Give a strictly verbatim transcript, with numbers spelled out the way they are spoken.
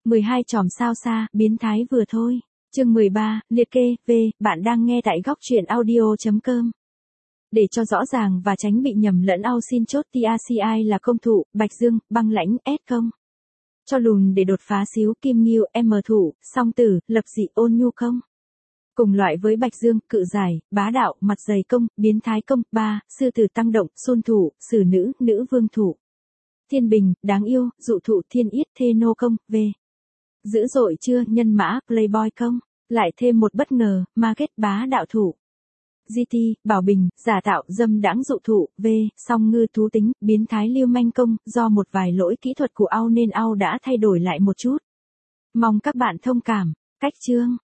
mười hai chòm sao xa, biến thái vừa thôi. Chương mười ba, liệt kê, V, bạn đang nghe tại góc truyện audio chấm com. Để cho rõ ràng và tránh bị nhầm lẫn ao xin chốt tê rờ xê i là công thủ, Bạch Dương, băng lãnh, S không. Cho lùn để đột phá xíu, Kim Nghiêu, M thủ, song tử, lập dị, ôn nhu không. Cùng loại với Bạch Dương, cự giải, bá đạo, mặt dày công, biến thái công, ba, sư tử tăng động, xôn thủ, sử nữ, nữ vương thủ. Thiên bình, đáng yêu, dụ thụ, thiên yết, thê nô công, V. Dữ dội chưa, nhân mã, playboy công. Lại thêm một bất ngờ, market, bá đạo thủ. giê tê, bảo bình, giả tạo, dâm đãng dụ thụ, V, song ngư thú tính, biến thái lưu manh công, do một vài lỗi kỹ thuật của ao nên ao đã thay đổi lại một chút. Mong các bạn thông cảm. Cách chương.